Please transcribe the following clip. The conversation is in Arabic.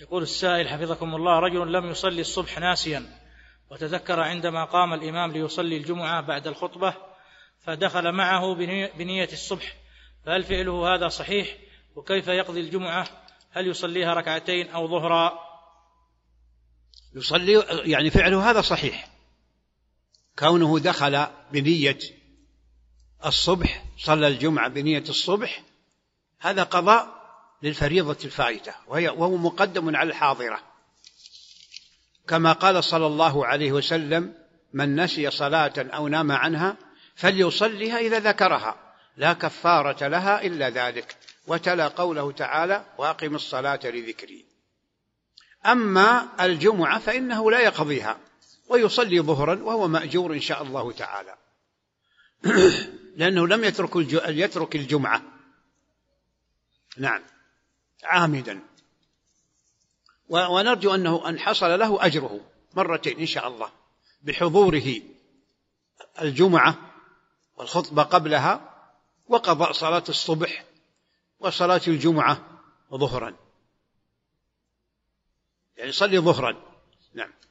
يقول السائل حفظكم الله: رجل لم يصلي الصبح ناسيا، وتذكر عندما قام الإمام ليصلي الجمعة بعد الخطبة فدخل معه بنية الصبح، فهل فعله هذا صحيح؟ وكيف يقضي الجمعة؟ هل يصليها ركعتين أو ظهرا؟ يصلي يعني فعله هذا صحيح، كونه دخل بنية الصبح، صلى الجمعة بنية الصبح، هذا قضاء للفريضة الفائتة، وهو مقدم على الحاضرة، كما قال صلى الله عليه وسلم: من نسي صلاة أو نام عنها فليصليها إذا ذكرها، لا كفارة لها إلا ذلك. وتلا قوله تعالى: وأقم الصلاة لذكري. أما الجمعة فإنه لا يقضيها ويصلي ظهرا، وهو مأجور إن شاء الله تعالى لأنه لم يترك الجمعة، نعم، عامدا، ونرجو أن حصل له أجره مرتين إن شاء الله بحضوره الجمعة والخطبة قبلها، وقضاء صلاة الصبح وصلاة الجمعة ظهرا، يعني صلي ظهرا. نعم.